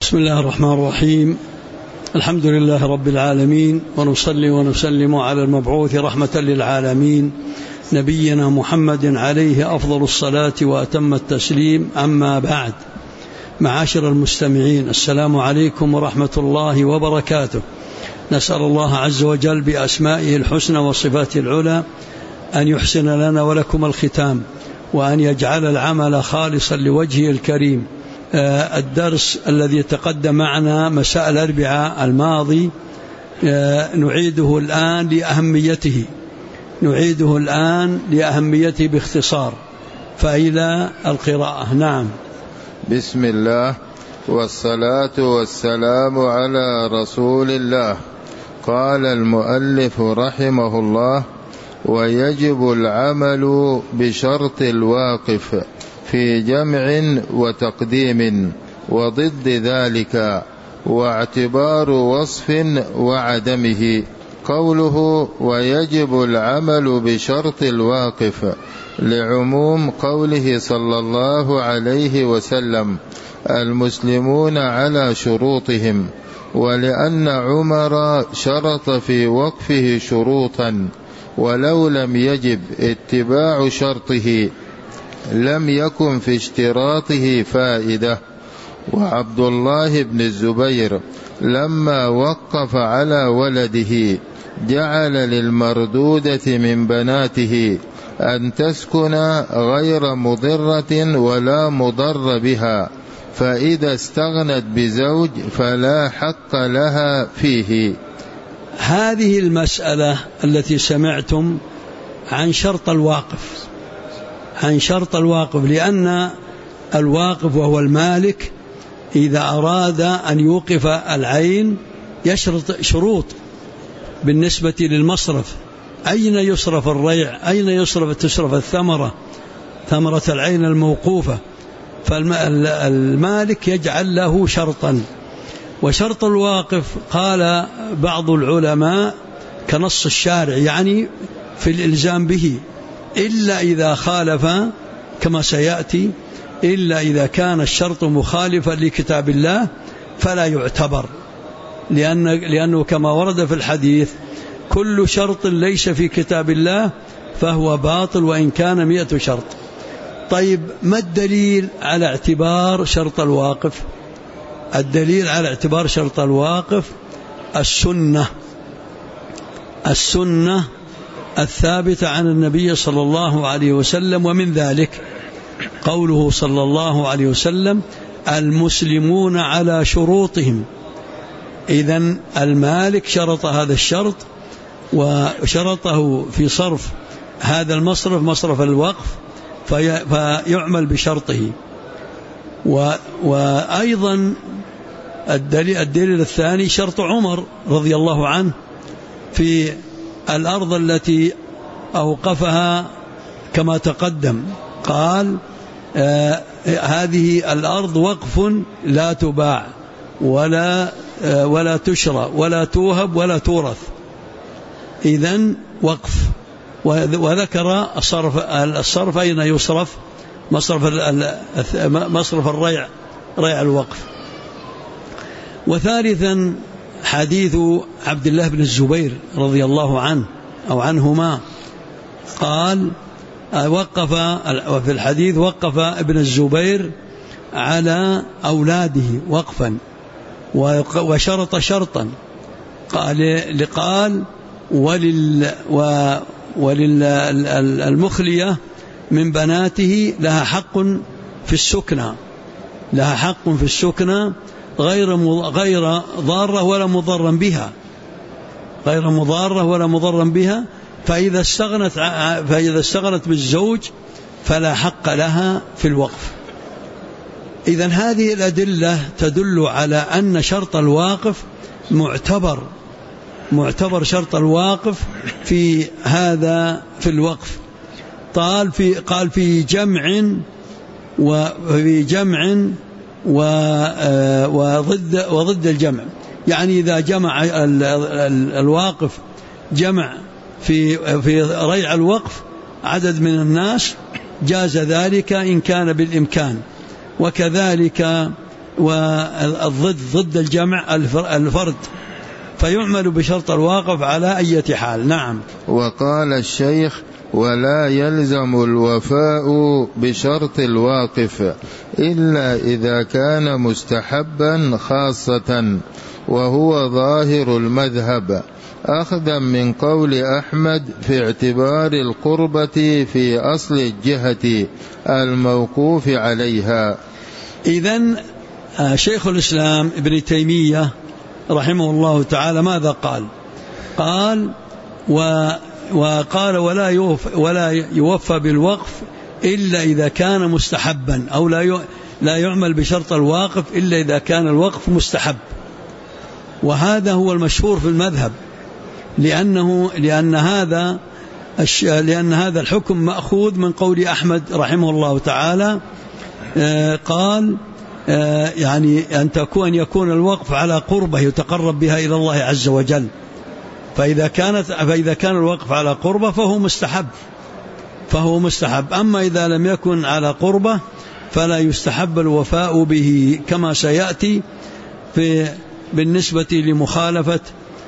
بسم الله الرحمن الرحيم. الحمد لله رب العالمين، ونصلي ونسلم على المبعوث رحمة للعالمين نبينا محمد عليه أفضل الصلاة وأتم التسليم. أما بعد، معاشر المستمعين، السلام عليكم ورحمة الله وبركاته. نسأل الله عز وجل بأسمائه الحسنى وصفاته العلى أن يحسن لنا ولكم الختام، وأن يجعل العمل خالصا لوجهه الكريم. الدرس الذي تقدم معنا مساء الأربعاء الماضي نعيده الآن لأهميته باختصار، فإلى القراءة. نعم. بسم الله والصلاة والسلام على رسول الله. قال المؤلف رحمه الله: ويجب العمل بشرط الواقف في جمع وتقديم وضد ذلك واعتبار وصف وعدمه. قوله ويجب العمل بشرط الواقف لعموم قوله صلى الله عليه وسلم: المسلمون على شروطهم، ولأن عمر شرط في وقفه شروطا، ولو لم يجب اتباع شرطه لم يكن في اشتراطه فائدة. وعبد الله بن الزبير لما وقف على ولده جعل للمردودة من بناته أن تسكن غير مضرة ولا مضر بها، فإذا استغنت بزوج فلا حق لها فيه. هذه المسألة التي سمعتم عن شرط الواقف، لأن الواقف وهو المالك إذا أراد أن يوقف العين يشرط شروط بالنسبة للمصرف: أين يصرف الريع، أين تصرف الثمرة العين الموقوفة. فالمالك يجعل له شرطا. وشرط الواقف قال بعض العلماء كنص الشارع، يعني في الإلزام به، إلا إذا خالف، كما سيأتي، إلا إذا كان الشرط مخالفا لكتاب الله فلا يعتبر، لأنه كما ورد في الحديث: كل شرط ليس في كتاب الله فهو باطل وإن كان 100 شرط. طيب، ما الدليل على اعتبار شرط الواقف؟ الدليل على اعتبار شرط الواقف السنة الثابتة عن النبي صلى الله عليه وسلم، ومن ذلك قوله صلى الله عليه وسلم: المسلمون على شروطهم. إذن المالك شرط هذا الشرط، وشرطه في صرف هذا المصرف، مصرف الوقف، فيعمل بشرطه. وأيضا الدليل الثاني شرط عمر رضي الله عنه في الأرض التي أوقفها كما تقدم، قال: هذه الأرض وقف لا تباع ولا تشرى ولا توهب ولا تورث. إذن وقف. وذكر الصرف أين يصرف: مصرف الريع، ريع الوقف. وثالثا حديث عبد الله بن الزبير رضي الله عنه أو عنهما، قال: وفي الحديث وقف ابن الزبير على أولاده وقفا وشرط شرطا، قال: وللمخلية من بناته لها حق في السكنى غير ضارة ولا مضرا بها، فإذا استغنت بالزوج فلا حق لها في الوقف. إذن هذه الأدلة تدل على أن شرط الواقف معتبر شرط الواقف في الوقف. قال في جمع وضد الجمع، يعني إذا جمع الواقف جمع في ريع الوقف عدد من الناس جاز ذلك إن كان بالإمكان. وكذلك والضد ضد الجمع الفرد، فيعمل بشرط الواقف على أي حال. نعم. وقال الشيخ: ولا يلزم الوفاء بشرط الواقف إلا إذا كان مستحبا خاصة، وهو ظاهر المذهب، أخذا من قول أحمد في اعتبار القربة في أصل الجهة الموقوف عليها. إذن شيخ الإسلام ابن تيمية رحمه الله تعالى ماذا قال؟ قال وقال ولا يوفى بالوقف إلا إذا كان مستحبا، أو لا يعمل بشرط الواقف إلا إذا كان الوقف مستحب. وهذا هو المشهور في المذهب، لأن هذا الحكم مأخوذ من قول أحمد رحمه الله تعالى. قال يعني أن يكون الوقف على قربة يتقرب بها إلى الله عز وجل، فإذا كان الوقف على قربة فهو مستحب. أما إذا لم يكن على قربة فلا يستحب الوفاء به، كما سيأتي بالنسبة لمخالفة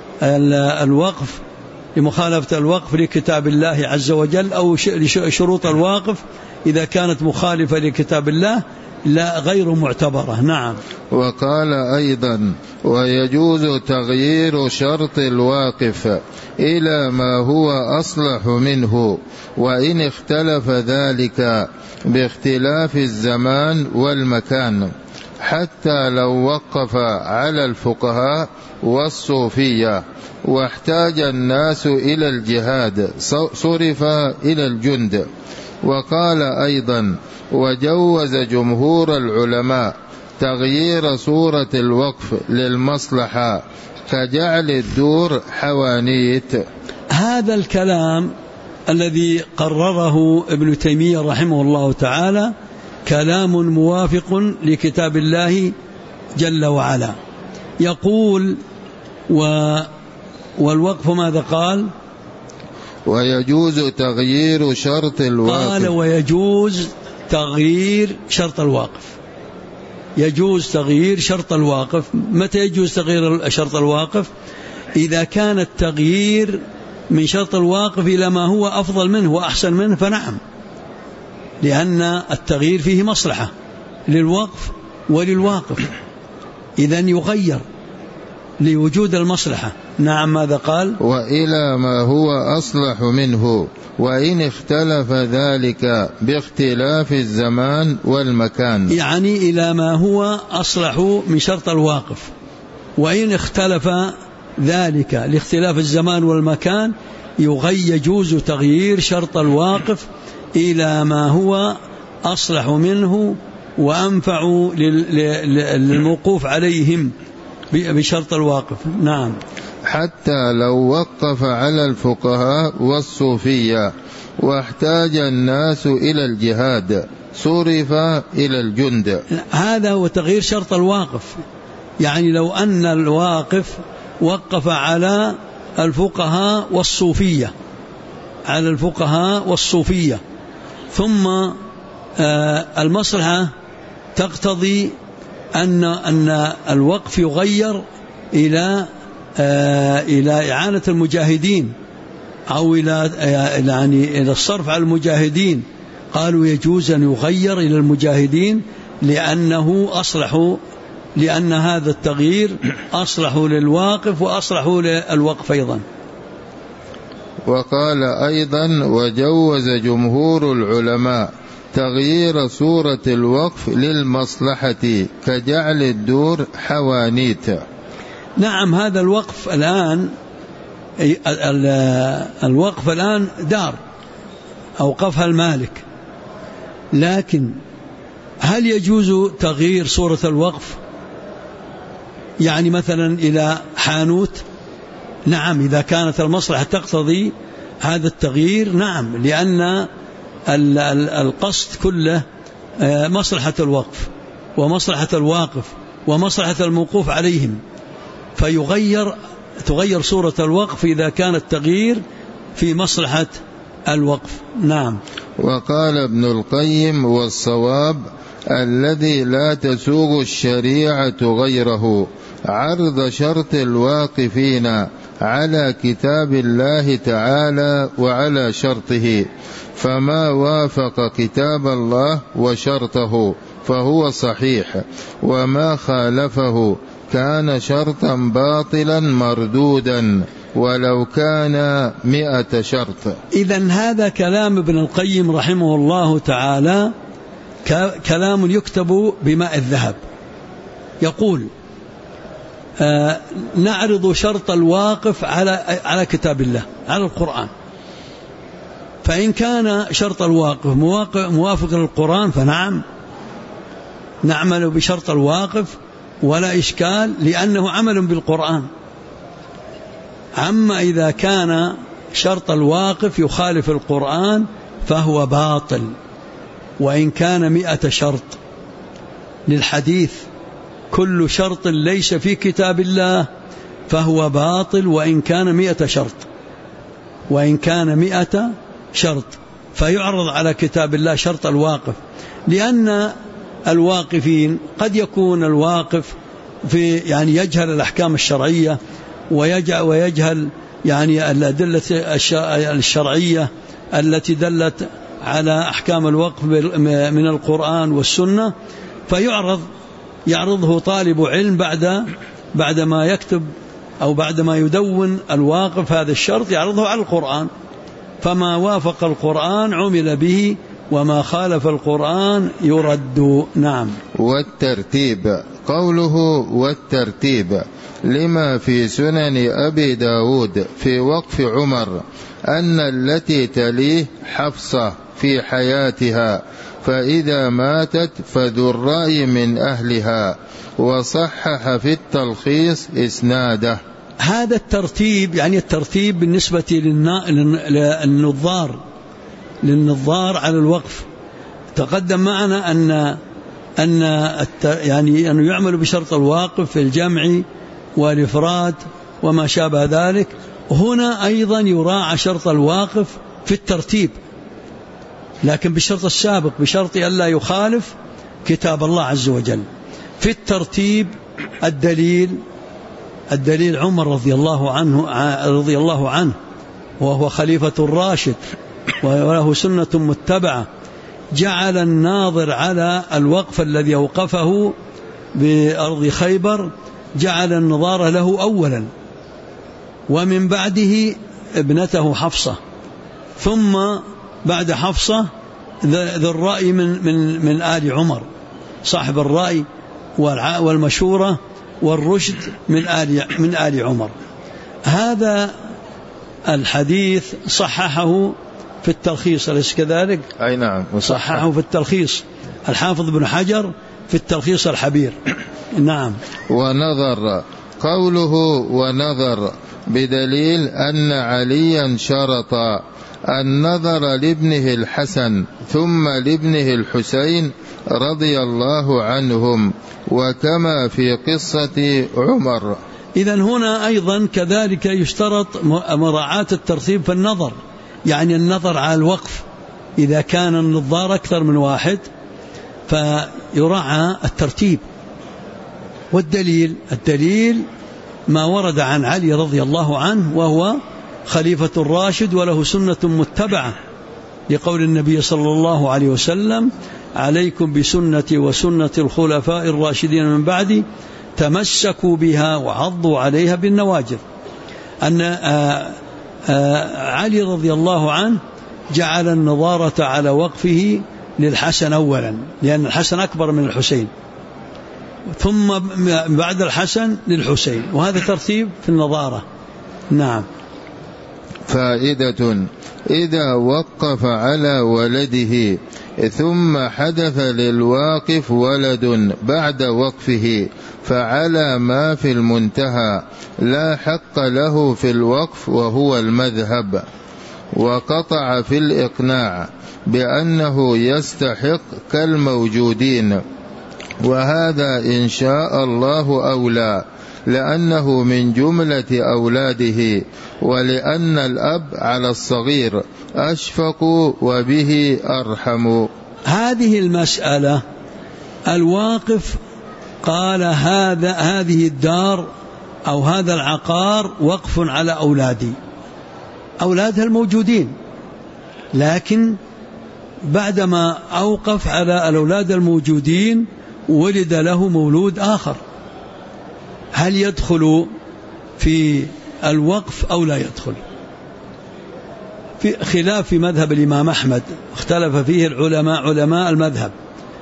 الوقف لكتاب الله عز وجل، أو شروط الواقف إذا كانت مخالفة لكتاب الله لا غير معتبرة. نعم. وقال أيضا: ويجوز تغيير شرط الواقف إلى ما هو أصلح منه، وإن اختلف ذلك باختلاف الزمان والمكان، حتى لو وقف على الفقهاء والصوفية واحتاج الناس إلى الجهاد صرف إلى الجند. وقال أيضا: وجوز جمهور العلماء تغيير صورة الوقف للمصلحة كجعل الدور حوانيت. هذا الكلام الذي قرره ابن تيمية رحمه الله تعالى كلام موافق لكتاب الله جل وعلا. يقول والوقف ماذا قال؟ ويجوز تغيير شرط الواقف. قال ويجوز تغيير شرط الواقف. يجوز تغيير شرط الواقف. متى يجوز تغيير شرط الواقف؟ إذا كان التغيير من شرط الواقف إلى ما هو أفضل منه وأحسن منه فنعم، لأن التغيير فيه مصلحة للوقف وللواقف، إذن يغير لوجود المصلحة. نعم. ماذا قال؟ وإلى ما هو أصلح منه، وإن اختلف ذلك باختلاف الزمان والمكان. يعني إلى ما هو أصلح من شرط الواقف، وإن اختلف ذلك لاختلاف الزمان والمكان يجوز تغيير شرط الواقف إلى ما هو أصلح منه وأنفع للموقوف عليهم بشرط الواقف. نعم. حتى لو وقف على الفقهاء والصوفية واحتاج الناس إلى الجهاد صرف إلى الجند. هذا هو تغيير شرط الواقف. يعني لو أن الواقف وقف على الفقهاء والصوفية ثم المصلحة تقتضي أن الوقف يغير إلى إعانة المجاهدين أو إلى الصرف على المجاهدين، قالوا يجوز أن يغير إلى المجاهدين لأن هذا التغيير أصلح للواقف وأصلح للوقف أيضا. وقال أيضا: وجوز جمهور العلماء تغيير صورة الوقف للمصلحة كجعل الدور حوانيت. نعم. هذا الوقف الآن دار أوقفها المالك، لكن هل يجوز تغيير صورة الوقف؟ يعني مثلا إلى حانوت؟ نعم، إذا كانت المصلحة تقتضي هذا التغيير نعم، لأن القصد كله مصلحة الوقف ومصلحة الواقف ومصلحة الموقوف عليهم، تغير صورة الوقف إذا كان التغيير في مصلحة الوقف. نعم. وقال ابن القيم: والصواب الذي لا تسوغ الشريعة غيره عرض شرط الواقفين على كتاب الله تعالى وعلى شرطه، فما وافق كتاب الله وشرطه فهو صحيح، وما خالفه كان شرطا باطلا مردودا ولو كان 100 شرط. إذن هذا كلام ابن القيم رحمه الله تعالى كلام يكتب بماء الذهب. يقول نعرض شرط الواقف على كتاب الله، على القرآن، فإن كان شرط الواقف موافق للقرآن فنعم نعمل بشرط الواقف ولا إشكال، لأنه عمل بالقرآن. أما إذا كان شرط الواقف يخالف القرآن فهو باطل، وإن كان 100 شرط للحديث كل شرط ليس في كتاب الله فهو باطل، وإن كان 100 شرط، وإن كان 100 شرط فيعرض على كتاب الله شرط الواقف، لأن الواقفين قد يكون الواقف في يعني يجهل الأحكام الشرعية ويجهل يعني الأدلة الشرعية التي دلت على أحكام الوقف من القرآن والسنة، يعرضه طالب علم بعد ما يكتب أو بعد ما يدون الواقف هذا الشرط يعرضه على القرآن، فما وافق القرآن عمل به وما خالف القرآن يرد. نعم. والترتيب، قوله والترتيب لما في سنن أبي داود في وقف عمر أن التي تليه حفصة في حياتها، فإذا ماتت فذو الرأي من أهلها، وصحح في التلخيص إسناده. هذا الترتيب يعني الترتيب بالنسبة للنظار على الوقف. تقدم معنا أنه يعمل بشرط الواقف في الجمع والإفراد وما شابه ذلك. هنا أيضا يراعى شرط الواقف في الترتيب، لكن بالشرط السابق، بشرط ألا يخالف كتاب الله عز وجل. في الترتيب الدليل عمر رضي الله عنه وهو خليفة الراشد وله سنة متبعة، جعل الناظر على الوقف الذي أوقفه بأرض خيبر جعل النظارة له أولا، ومن بعده ابنته حفصة، ثم بعد حفصة ذو الرأي من آل عمر، صاحب الرأي والمشورة والرشد من آل عمر. هذا الحديث صححه في التلخيص، أليس كذلك؟ أي نعم، صححه في التلخيص الحافظ بن حجر في التلخيص الحبير. نعم. ونظر، قوله ونظر بدليل أن عليا شرط النظر لابنه الحسن ثم لابنه الحسين رضي الله عنهم، وكما في قصة عمر. إذن هنا أيضا كذلك يشترط مراعاة الترتيب في النظر، يعني النظر على الوقف إذا كان النظار أكثر من واحد فيراعى الترتيب. والدليل ما ورد عن علي رضي الله عنه وهو خليفة الراشد وله سنة متبعة، لقول النبي صلى الله عليه وسلم: عليكم بسنتي وسنة الخلفاء الراشدين من بعدي تمسكوا بها وعضوا عليها بالنواجذ. أن علي رضي الله عنه جعل النظارة على وقفه للحسن أولا، لأن الحسن أكبر من الحسين، ثم بعد الحسن للحسين، وهذا ترتيب في النظارة. نعم. فائدة: إذا وقف على ولده ثم حدث للواقف ولد بعد وقفه فعلى ما في المنتهى لا حق له في الوقف وهو المذهب، وقطع في الإقناع بأنه يستحق كالموجودين، وهذا إن شاء الله أولى، لأنه من جملة أولاده، ولأن الأب على الصغير أشفق وبه أرحم. هذه المسألة الواقف قال هذه الدار أو هذا العقار وقف على أولادي، أولادها الموجودين، لكن بعدما أوقف على الأولاد الموجودين ولد له مولود آخر، هل يدخل في الوقف أو لا يدخل؟ في خلاف في مذهب الإمام أحمد، اختلف فيه العلماء علماء المذهب،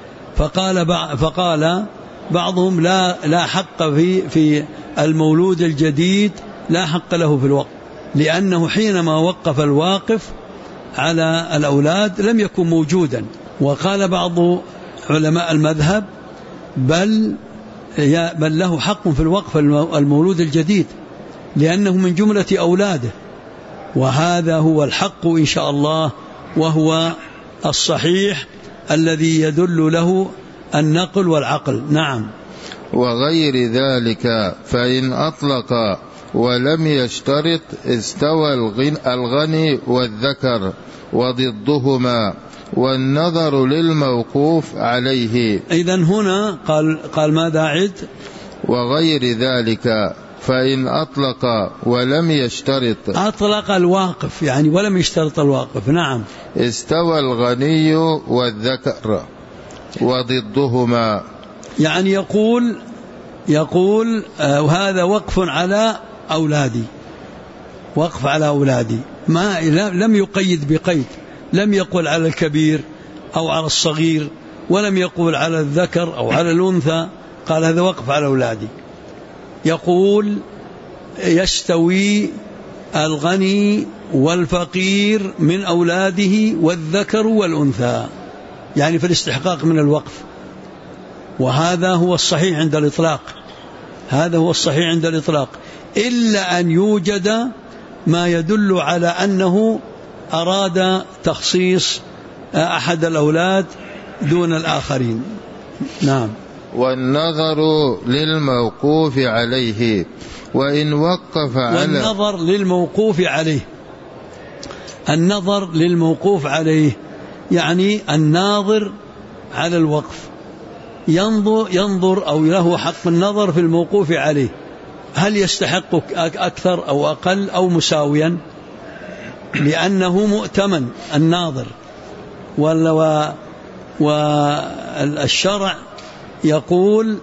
فقال بعضهم لا حق في المولود الجديد، لا حق له في الوقف، لأنه حينما وقف الواقف على الأولاد لم يكن موجودا. وقال بعض علماء المذهب بل له حق في الوقف المولود الجديد، لأنه من جملة أولاده، وهذا هو الحق إن شاء الله، وهو الصحيح الذي يدل له النقل والعقل. نعم. وغير ذلك فإن أطلق ولم يشترط استوى الغني والذكر وضدهما، والنظر للموقوف عليه. إذن هنا قال ماذا عد؟ وغير ذلك فإن أطلق ولم يشترط، أطلق الواقف يعني ولم يشترط الواقف. نعم. استوى الغني والذكر وضدهما، يعني يقول وهذا وقف على أولادي، وقف على أولادي، لم يقيد بقيد، لم يقل على الكبير أو على الصغير، ولم يقول على الذكر أو على الأنثى، قال هذا وقف على أولادي. يقول يستوي الغني والفقير من أولاده والذكر والأنثى، يعني في الاستحقاق من الوقف، وهذا هو الصحيح عند الإطلاق، هذا هو الصحيح عند الإطلاق، إلا أن يوجد ما يدل على أنه أراد تخصيص أحد الأولاد دون الآخرين. نعم. والنظر للموقوف عليه، وإن وقف على والنظر للموقوف عليه، النظر للموقوف عليه يعني الناظر على الوقف ينظر أو له حق النظر في الموقوف عليه، هل يستحق أكثر أو أقل أو مساويا، لأنه مؤتمن الناظر، والشرع يقول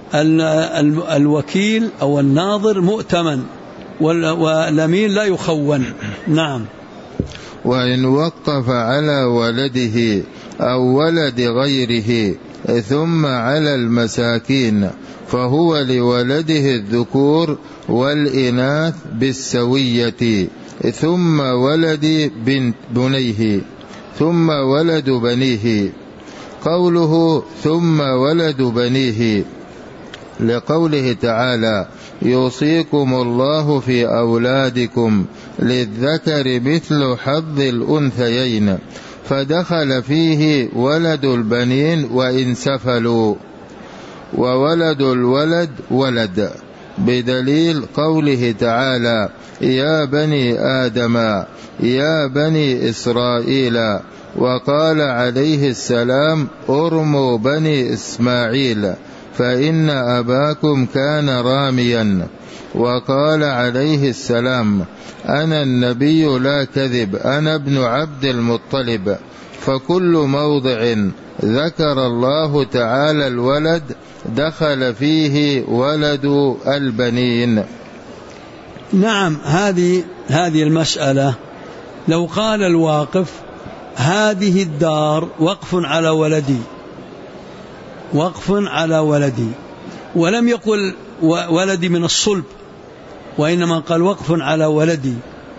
الوكيل أو الناظر مؤتمن والأمين لا يخون. نعم. وإن وقف على ولده أو ولد غيره ثم على المساكين فهو لولده الذكور والإناث بالسوية، ثم ولد بنيه، ثم ولد بنيه. قوله ثم ولد بنيه لقوله تعالى يوصيكم الله في أولادكم للذكر مثل حظ الأنثيين، فدخل فيه ولد البنين وإن سفلوا، وولد الولد ولد، بدليل قوله تعالى يا بني آدم يا بني إسرائيل، وقال عليه السلام ارموا بني إسماعيل فإن أباكم كان راميا، وقال عليه السلام أنا النبي لا كذب أنا ابن عبد المطلب. فكل موضع ذكر الله تعالى الولد دخل فيه ولد البنين. نعم. هذه المسألة لو قال الواقف هذه الدار وقف على ولدي، وقف على ولدي، ولم يقل ولدي من الصلب، وإنما قال وقف على ولدي،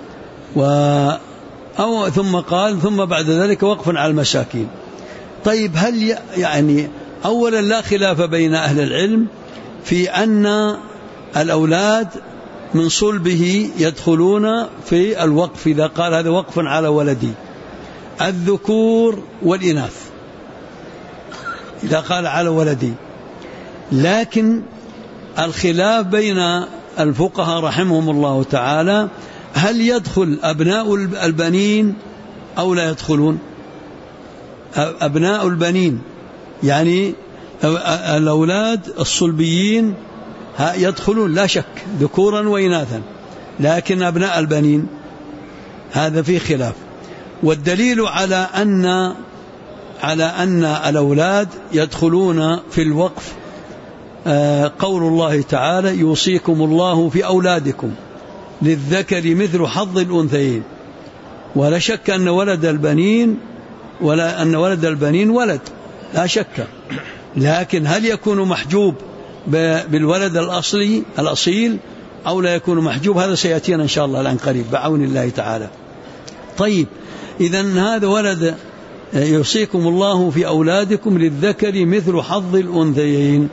ثم قال ثم بعد ذلك وقف على المساكين. طيب هل يعني أولا لا خلاف بين أهل العلم في أن الأولاد من صلبه يدخلون في الوقف إذا قال هذا وقف على ولدي، الذكور والإناث إذا قال على ولدي. لكن الخلاف بين الفقهاء رحمهم الله تعالى هل يدخل أبناء البنين أو لا يدخلون؟ أبناء البنين يعني الأولاد الصلبيين يدخلون لا شك ذكورا وإناثا، لكن أبناء البنين هذا فيه خلاف. والدليل على أن الأولاد يدخلون في الوقف قول الله تعالى: يوصيكم الله في أولادكم للذكر مثل حظ الأنثيين. ولا شك أن ولد البنين ولد لا شك، لكن هل يكون محجوب بالولد الأصيل أو لا يكون محجوب؟ هذا سيأتينا إن شاء الله الآن قريب بعون الله تعالى. طيب، إذن هذا ولد يوصيكم الله في أولادكم للذكر مثل حظ الأنثيين.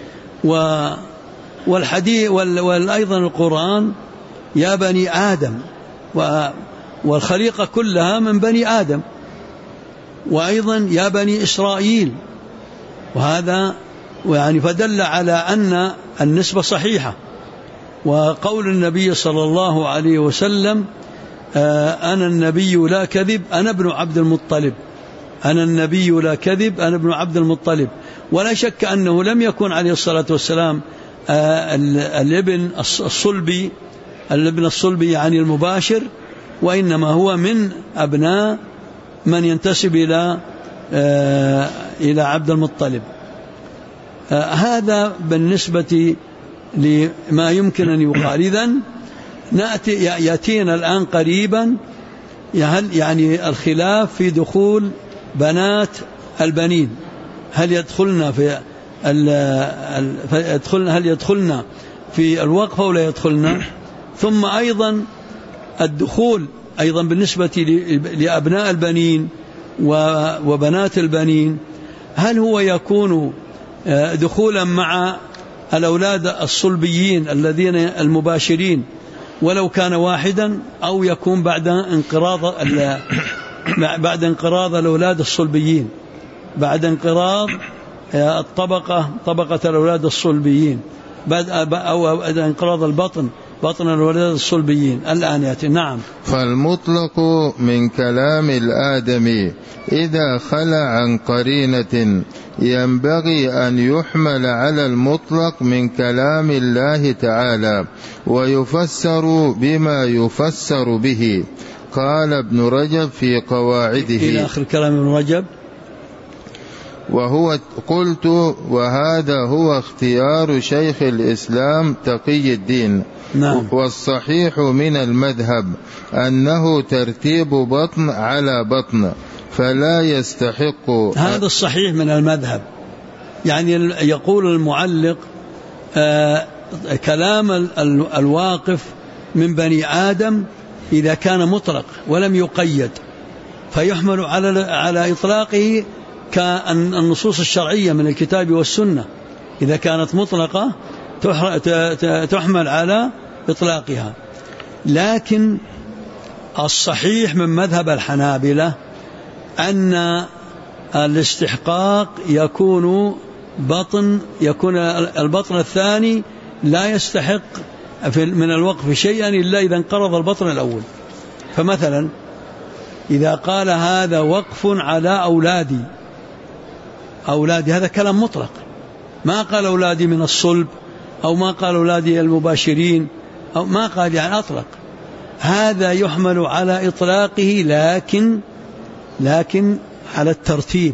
والحديث وأيضا القرآن: يا بني آدم، والخليقة كلها من بني آدم، وأيضا يا بني إسرائيل، وهذا يعني فدل على أن النسبة صحيحة. وقول النبي صلى الله عليه وسلم: أنا النبي لا كذب أنا ابن عبد المطلب، أنا النبي لا كذب أنا ابن عبد المطلب. ولا شك أنه لم يكن عليه الصلاة والسلام الابن الصلبي يعني المباشر، وإنما هو من أبناء من ينتسب إلى عبد المطلب. هذا بالنسبة لما يمكن أن يقال. إذن يأتينا الآن قريبا يعني الخلاف في دخول بنات البنين، هل يدخلن في الوقف أو لا يدخلن؟ ثم أيضا الدخول أيضا بالنسبة لأبناء البنين وبنات البنين، هل هو يكون دخولا مع الأولاد الصلبيين الذين المباشرين ولو كان واحدا، أو يكون بعد انقراض الأولاد الصلبيين، بعد انقراض طبقة الأولاد الصلبيين، أو انقراض بطن الأولاد الصلبيين. الآن يأتي. نعم. فالمطلق من كلام الآدمي إذا خلى عن قرينة ينبغي أن يحمل على المطلق من كلام الله تعالى ويفسر بما يفسر به. قال ابن رجب في قواعده إلى آخر كلام ابن رجب. قلت وهذا هو اختيار شيخ الإسلام تقي الدين. نعم. والصحيح من المذهب أنه ترتيب بطن على بطن، فلا يستحق. هذا الصحيح من المذهب. يعني يقول المعلق كلام الواقف من بني آدم إذا كان مطلق ولم يقيد فيحمل على إطلاقه كالنصوص الشرعية من الكتاب والسنة. إذا كانت مطلقة تحمل على إطلاقها. لكن الصحيح من مذهب الحنابلة أن الاستحقاق يكون البطن الثاني لا يستحق من الوقف شيئا إلا إذا انقرض البطن الأول. فمثلا إذا قال هذا وقف على أولادي هذا كلام مطلق، ما قال أولادي من الصلب أو ما قال أولادي المباشرين أو ما قال، يعني أطلق. هذا يحمل على إطلاقه، لكن على الترتيب.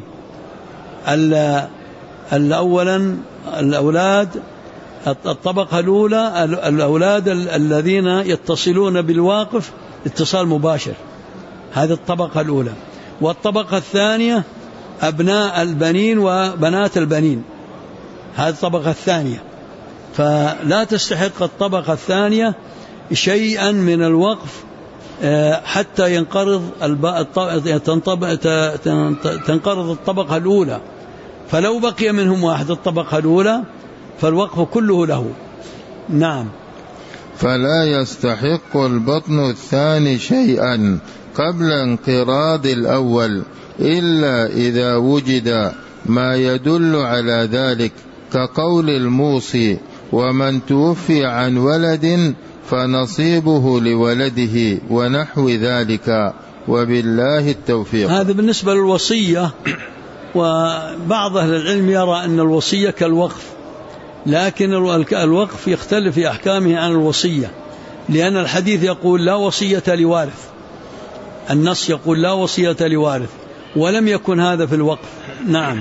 أولا الأولاد الطبقة الأولى الأولاد الذين يتصلون بالواقف اتصال مباشر، هذه الطبقة الأولى. والطبقة الثانية أبناء البنين وبنات البنين، هذه الطبقة الثانية. فلا تستحق الطبقة الثانية شيئا من الوقف حتى تنقرض الطبقة الأولى. فلو بقي منهم واحد الطبقة الأولى فالوقف كله له. نعم. فلا يستحق البطن الثاني شيئا قبل انقراض الأول إلا إذا وجد ما يدل على ذلك، كقول الموصي: ومن توفي عن ولد فنصيبه لولده، ونحو ذلك، وبالله التوفيق. هذا بالنسبة للوصية. وبعض أهل العلم يرى أن الوصية كالوقف، لكن الوقف يختلف في أحكامه عن الوصية، لأن الحديث يقول لا وصية لوارث، النص يقول لا وصية لوارث، ولم يكن هذا في الوقف. نعم.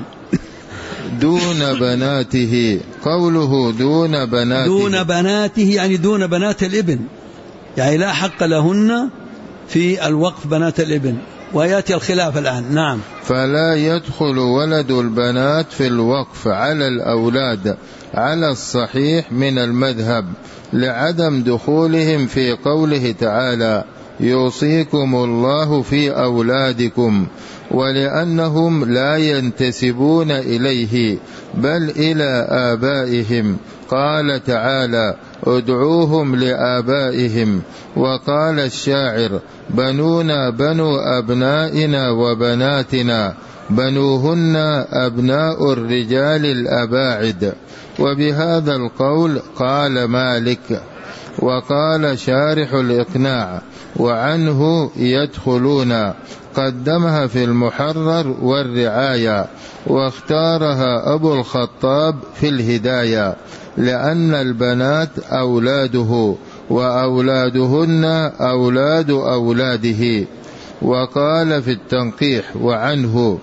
دون بناته، قوله دون بناته، دون بناته يعني دون بنات الابن، يعني لا حق لهن في الوقف بنات الابن، ويأتي الخلاف الآن. نعم. فلا يدخل ولد البنات في الوقف على الأولاد على الصحيح من المذهب، لعدم دخولهم في قوله تعالى يوصيكم الله في أولادكم، ولأنهم لا ينتسبون إليه بل إلى آبائهم، قال تعالى ادعوهم لآبائهم. وقال الشاعر بنونا بنو أبنائنا وبناتنا، بنوهن أبناء الرجال الأباعد. وبهذا القول قال مالك. وقال شارح الإقناع وعنه يدخلون، قدمها في المحرر والرعاية، واختارها أبو الخطاب في الهداية، لأن البنات أولاده وأولادهن أولاد أولاده. وقال في التنقيح وعنه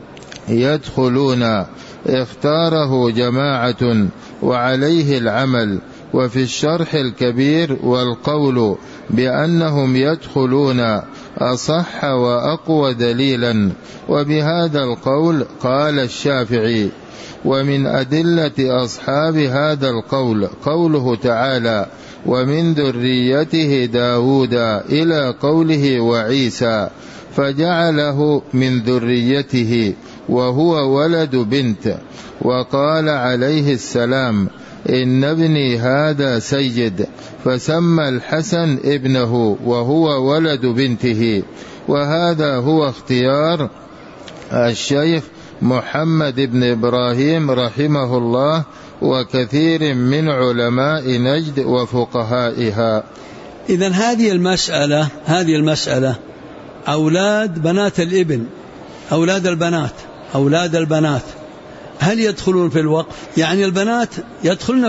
يدخلون، اختاره جماعة وعليه العمل. وفي الشرح الكبير والقول بأنهم يدخلون أصح وأقوى دليلا، وبهذا القول قال الشافعي. ومن أدلة أصحاب هذا القول قوله تعالى ومن ذريته داود إلى قوله وعيسى، فجعله من ذريته وهو ولد بنت. وقال عليه السلام إن ابني هذا سيد، فسمى الحسن ابنه وهو ولد بنته. وهذا هو اختيار الشيخ محمد بن إبراهيم رحمه الله وكثير من علماء نجد وفقهائها. إذن هذه المسألة أولاد بنات الابن، أولاد البنات هل يدخلون في الوقف؟ يعني البنات يدخلن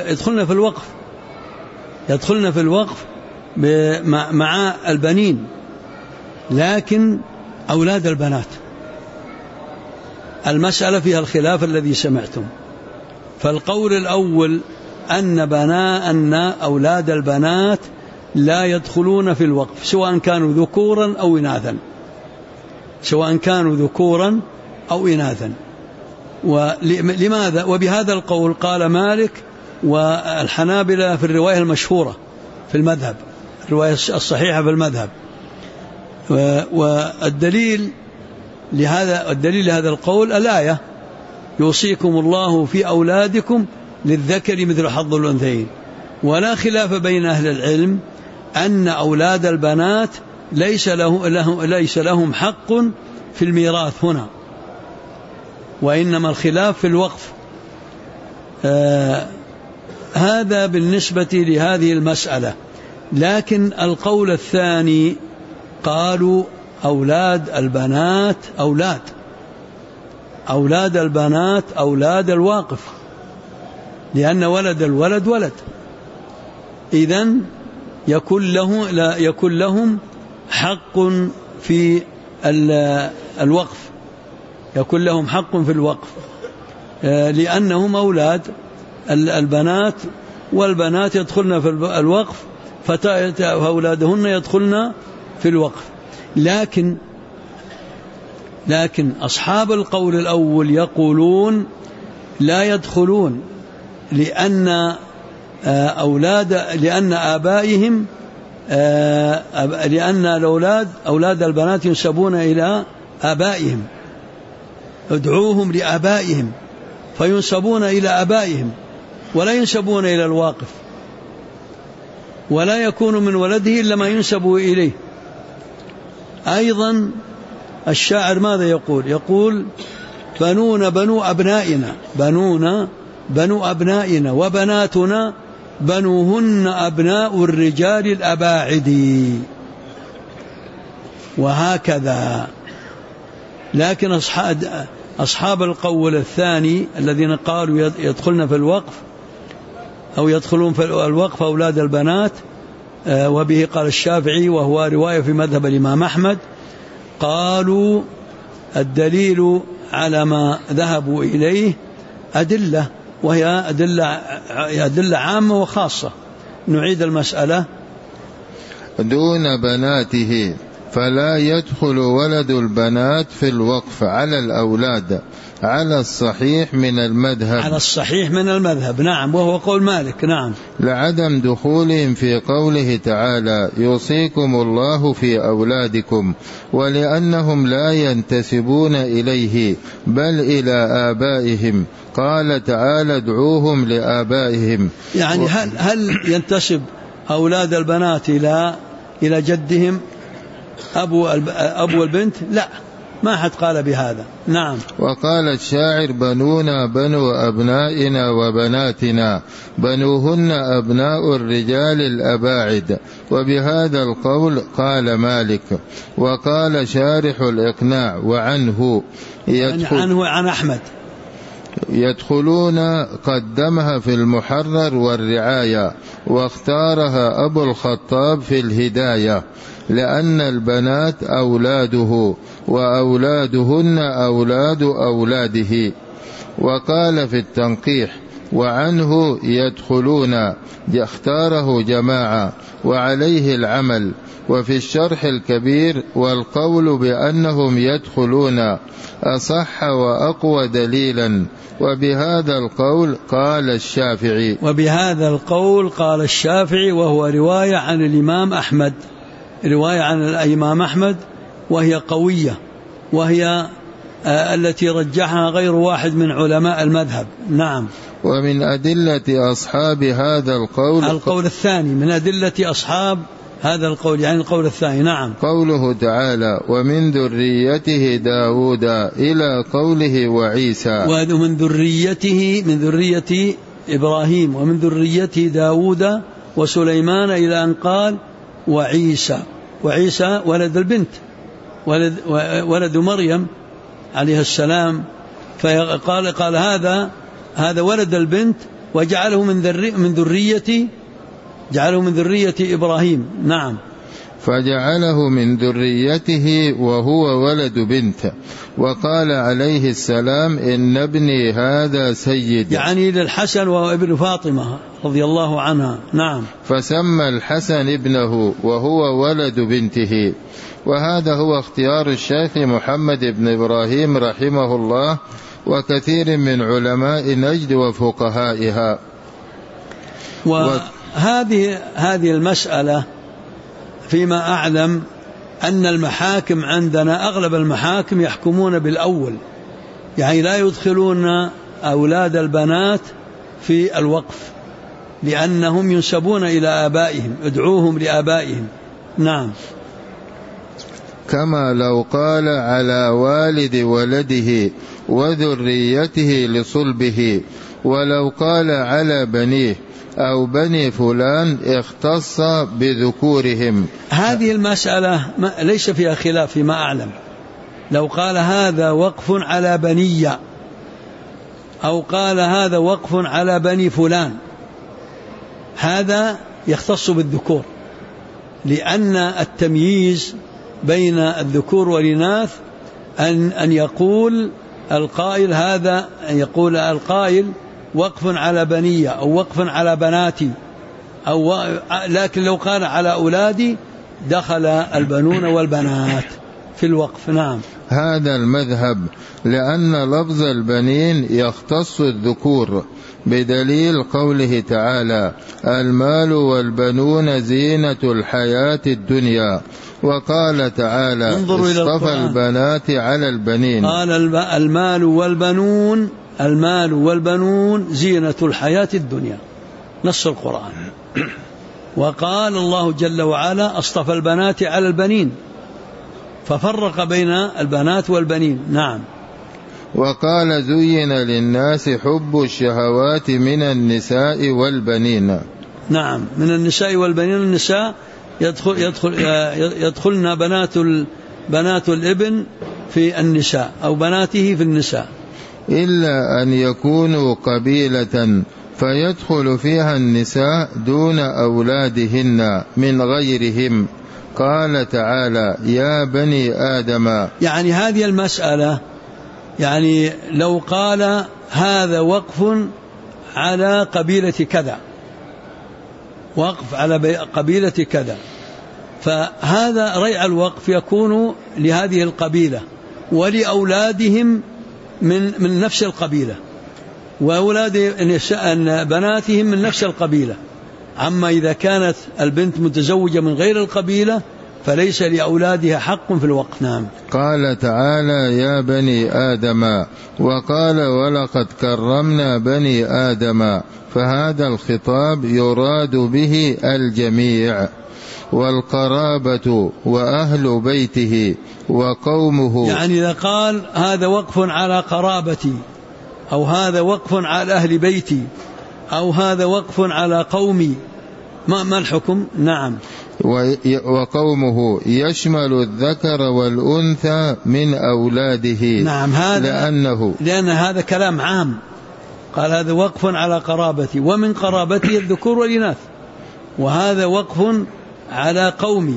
في الوقف مع البنين، لكن أولاد البنات المسألة فيها الخلاف الذي سمعتم. فالقول الأول أن أولاد البنات لا يدخلون في الوقف سواء كانوا ذكورا أو إناثا. ولماذا؟ وبهذا القول قال مالك والحنابلة في الرواية المشهورة في المذهب، الرواية الصحيحة في المذهب. والدليل لهذا القول الآية يوصيكم الله في أولادكم للذكر مثل حظ الأنثيين. ولا خلاف بين أهل العلم أن أولاد البنات ليس لهم حق في الميراث هنا، وإنما الخلاف في الوقف. هذا بالنسبة لهذه المسألة. لكن القول الثاني قالوا أولاد البنات أولاد الواقف، لأن ولد الولد ولد، إذن يكون لهم حق في الوقف، لأنهم أولاد البنات، والبنات يدخلن في الوقف، فأولادهن يدخلن في الوقف. لكن أصحاب القول الأول يقولون لا يدخلون، لأن أولاد البنات ينسبون إلى آبائهم، ادعوهم لآبائهم، فينسبون إلى آبائهم ولا ينسبون إلى الواقف، ولا يكون من ولده إلا ما ينسب إليه. أيضا الشاعر ماذا يقول بنون بنو أبنائنا وبناتنا بنوهن أبناء الرجال الأباعد، وهكذا. لكن أصحاب القول الثاني الذين قالوا يدخلن في الوقف أو يدخلون في الوقف أولاد البنات، وبه قال الشافعي وهو رواية في مذهب الإمام أحمد، قالوا الدليل على ما ذهبوا إليه أدلة، وهي أدلة عامة وخاصة. نعيد المسألة. دون بناته فلا يدخل ولد البنات في الوقف على الأولاد على الصحيح من المذهب. على الصحيح من المذهب، نعم، وهو قول مالك، نعم. لعدم دخولهم في قوله تعالى يوصيكم الله في أولادكم، ولأنهم لا ينتسبون إليه بل إلى آبائهم، قال تعالى ادعوهم لآبائهم. يعني هل ينتسب أولاد البنات إلى جدهم أبو البنت؟ لا، ما حد قال بهذا، نعم. وقال الشاعر بنونا بنو أبنائنا وبناتنا بنوهن أبناء الرجال الأباعد. وبهذا القول قال مالك. وقال شارح الإقناع وعنه عن أحمد يدخلون قدمها في المحرر والرعاية، واختارها أبو الخطاب في الهداية، لأن البنات أولاده وأولادهن أولاد أولاده. وقال في التنقيح وعنه يدخلون، اختاره جماعة وعليه العمل. وفي الشرح الكبير والقول بأنهم يدخلون أصح وأقوى دليلا. وبهذا القول قال الشافعي. وبهذا القول قال الشافعي، وهو رواية عن الإمام أحمد، رواية عن الإمام أحمد، وهي قوية، وهي التي رجحها غير واحد من علماء المذهب، نعم. ومن أدلة أصحاب هذا القول الثاني من أدلة أصحاب هذا القول، يعني القول الثاني، نعم، قوله تعالى ومن ذريته داود إلى قوله وعيسى. ومن ذريته، من ذرية إبراهيم، ومن ذريته داود وسليمان إلى أن قال وعيسى. وعيسى ولد البنت، ولد مريم عليه السلام، فقال هذا ولد البنت، وجعله من ذرية إبراهيم، نعم. فجعله من ذريته وهو ولد بنت. وقال عليه السلام إن ابني هذا سيد، يعني للحسن وابن فاطمة رضي الله عنها، نعم. فسمى الحسن ابنه وهو ولد بنته. وهذا هو اختيار الشيخ محمد بن إبراهيم رحمه الله وكثير من علماء نجد وفقهائها. هذه المسألة فيما أعلم أن المحاكم عندنا أغلب المحاكم يحكمون بالأول، يعني لا يدخلون أولاد البنات في الوقف لأنهم ينسبون إلى آبائهم، ادعوهم لآبائهم، نعم. كما لو قال على والد ولده وذريته لصلبه، ولو قال على بنيه أو بني فلان اختص بذكورهم. هذه المسألة ليس فيها خلاف فيما أعلم. لو قال هذا وقف على بنية، أو قال هذا وقف على بني فلان، هذا يختص بالذكور، لأن التمييز بين الذكور والإناث أن يقول القائل وقف على بنية أو وقف على بناتي، لكن لو قال على أولادي دخل البنون والبنات في الوقف، نعم. هذا المذهب لأن لفظ البنين يختص الذكور بدليل قوله تعالى المال والبنون زينة الحياة الدنيا. وقال تعالى اصطفى البنات على البنين. قال المال والبنون زينة الحياة الدنيا، نص القرآن. وقال الله جل وعلا اصطفى البنات على البنين، ففرق بين البنات والبنين، نعم. وقال زين للناس حب الشهوات من النساء والبنين، نعم، من النساء والبنين. النساء يدخلن بنات الابن في النساء أو بناته في النساء، إلا أن يكونوا قبيلة فيدخل فيها النساء دون أولادهن من غيرهم. قال تعالى: يا بني آدم. يعني هذه المسألة، يعني لو قال هذا وقف على قبيلة كذا، وقف على قبيلة كذا، فهذا ريع الوقف يكون لهذه القبيلة ولأولادهم من نفس القبيلة، وأولاد بناتهم من نفس القبيلة. أما إذا كانت البنت متزوجة من غير القبيلة فليس لأولادها حق في الوقف. نعم. قال تعالى: يا بني آدم، وقال: ولقد كرمنا بني آدم، فهذا الخطاب يراد به الجميع، والقرابة وأهل بيته وقومه. يعني إذا قال هذا وقف على قرابتي، أو هذا وقف على أهل بيتي، أو هذا وقف على قومي، ما الحكم؟ نعم. وقومه يشمل الذكر والأنثى من أولاده. نعم. لأن هذا كلام عام. قال هذا وقف على قرابتي، ومن قرابتي الذكور والإناث، وهذا وقف على قومي،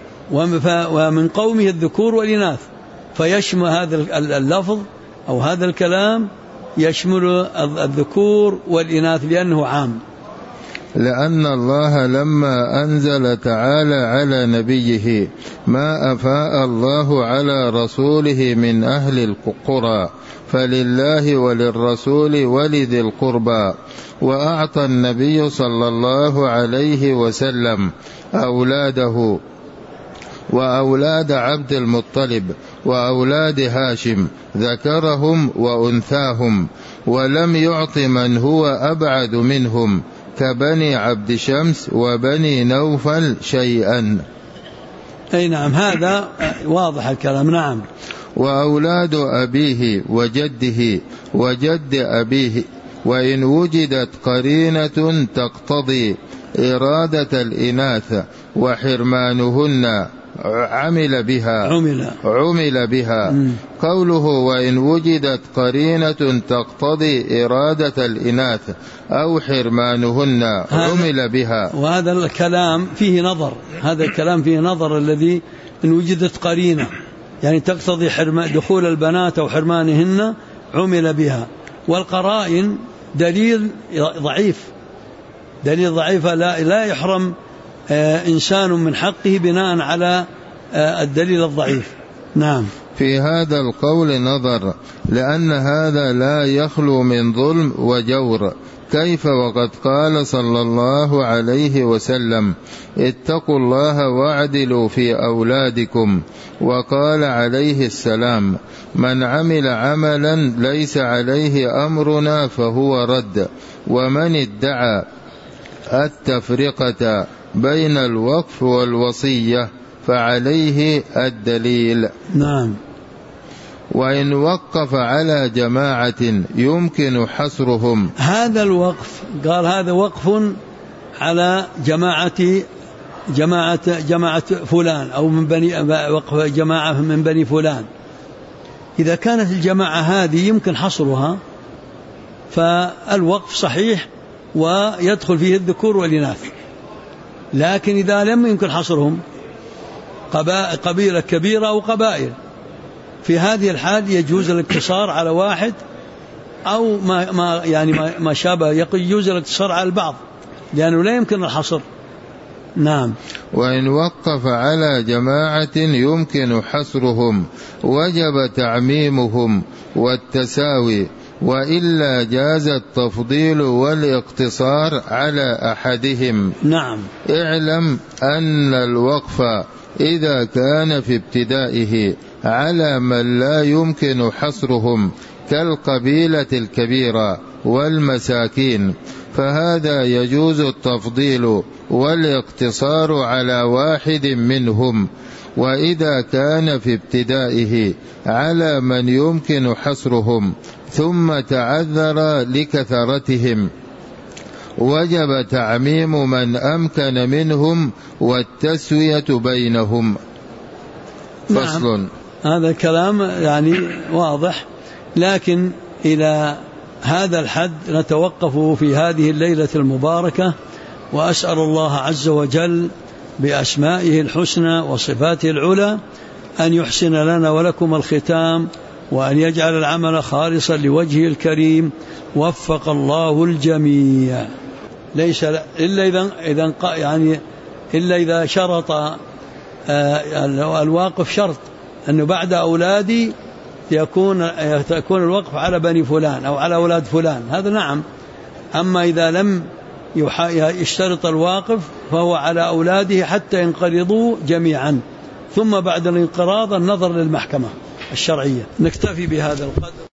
ومن قومه الذكور والإناث، فيشمل هذا اللفظ أو هذا الكلام يشمل الذكور والإناث لأنه عام. لأن الله لما أنزل تعالى على نبيه ما أفاء الله على رسوله من أهل القرى فلله وللرسول ولذي القربى، وأعطى النبي صلى الله عليه وسلم أولاده وأولاد عبد المطلب وأولاد هاشم ذكرهم وأنثاهم، ولم يعط من هو أبعد منهم كبني عبد شمس وبني نوفل شيئا. أي نعم، هذا واضح الكلام. نعم. وأولاد أبيه وجده وجد أبيه، وإن وجدت قرينة تقتضي إرادة الإناث وحرمانهن عمل بها. قوله وإن وجدت قرينة تقتضي إرادة الإناث أو حرمانهن عمل بها. وهذا الكلام فيه نظر، هذا الكلام فيه نظر، الذي إن وجدت قرينة يعني تقتضي دخول البنات أو حرمانهن عمل بها. والقرائن دليل ضعيف، لا يحرم إنسان من حقه بناء على الدليل الضعيف. نعم. في هذا القول نظر، لأن هذا لا يخلو من ظلم وجور. كيف وقد قال صلى الله عليه وسلم: اتقوا الله واعدلوا في أولادكم. وقال عليه السلام: من عمل عملا ليس عليه أمرنا فهو رد. ومن ادعى التفرقة بين الوقف والوصية فعليه الدليل. نعم. وإن وقف على جماعة يمكن حصرهم. هذا الوقف قال هذا وقف على جماعة فلان، أو من بني وقف جماعة من بني فلان. إذا كانت الجماعة هذه يمكن حصرها فالوقف صحيح ويدخل فيه الذكور والإناث. لكن إذا لم يمكن حصرهم، قبيلة كبيرة أو قبائل، في هذه الحال يجوز الاقتصار على واحد، أو ما شابه، يجوز الاقتصار على البعض لأنه لا يمكن الحصر. نعم. وإن وقف على جماعة يمكن حصرهم وجب تعميمهم والتساوي، وإلا جاز التفضيل والاقتصار على أحدهم. نعم. اعلم أن الوقف إذا كان في ابتدائه على من لا يمكن حصرهم كالقبيلة الكبيرة والمساكين فهذا يجوز التفضيل والاقتصار على واحد منهم. وإذا كان في ابتدائه على من يمكن حصرهم ثم تعذر لكثرتهم وجب تعميم من أمكن منهم والتسوية بينهم. فصل. هذا الكلام يعني واضح، لكن إلى هذا الحد نتوقف في هذه الليلة المباركة، وأسأل الله عز وجل بأسمائه الحسنى وصفاته العلى أن يحسن لنا ولكم الختام، وأن يجعل العمل خالصا لوجهه الكريم. وفق الله الجميع. ليس إلا إذا شرط الواقف شرط أنه بعد أولادي يكون الوقف على بني فلان أو على أولاد فلان، هذا نعم. أما إذا لم يشترط الواقف فهو على أولاده حتى ينقرضوا جميعا، ثم بعد الانقراض النظر للمحكمة الشرعية. نكتفي بهذا القدر.